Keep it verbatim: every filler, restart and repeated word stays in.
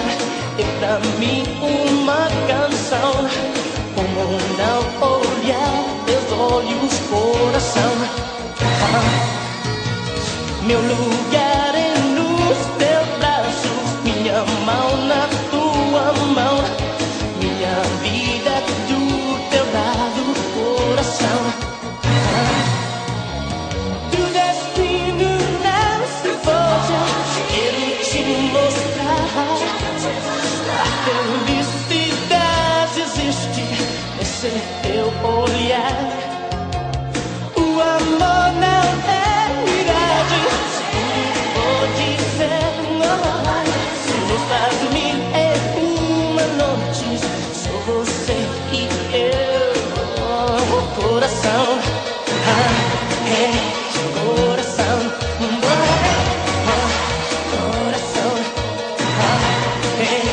é pra mim uma canção. Como não olhar teus olhos, coração? Ah, meu lugar é nos teus braços, minha mão na tua mão, minha vida do teu lado, coração. Ah, do destino não se foge, quero te mostrar. A felicidade existe nesse teu olhar. O amor não é miragem, tudo pode ser normal. Nos faz-me é uma noite, só você e eu, oh, coração. Ah, é, coração, oh, oh, coração. Ah, é.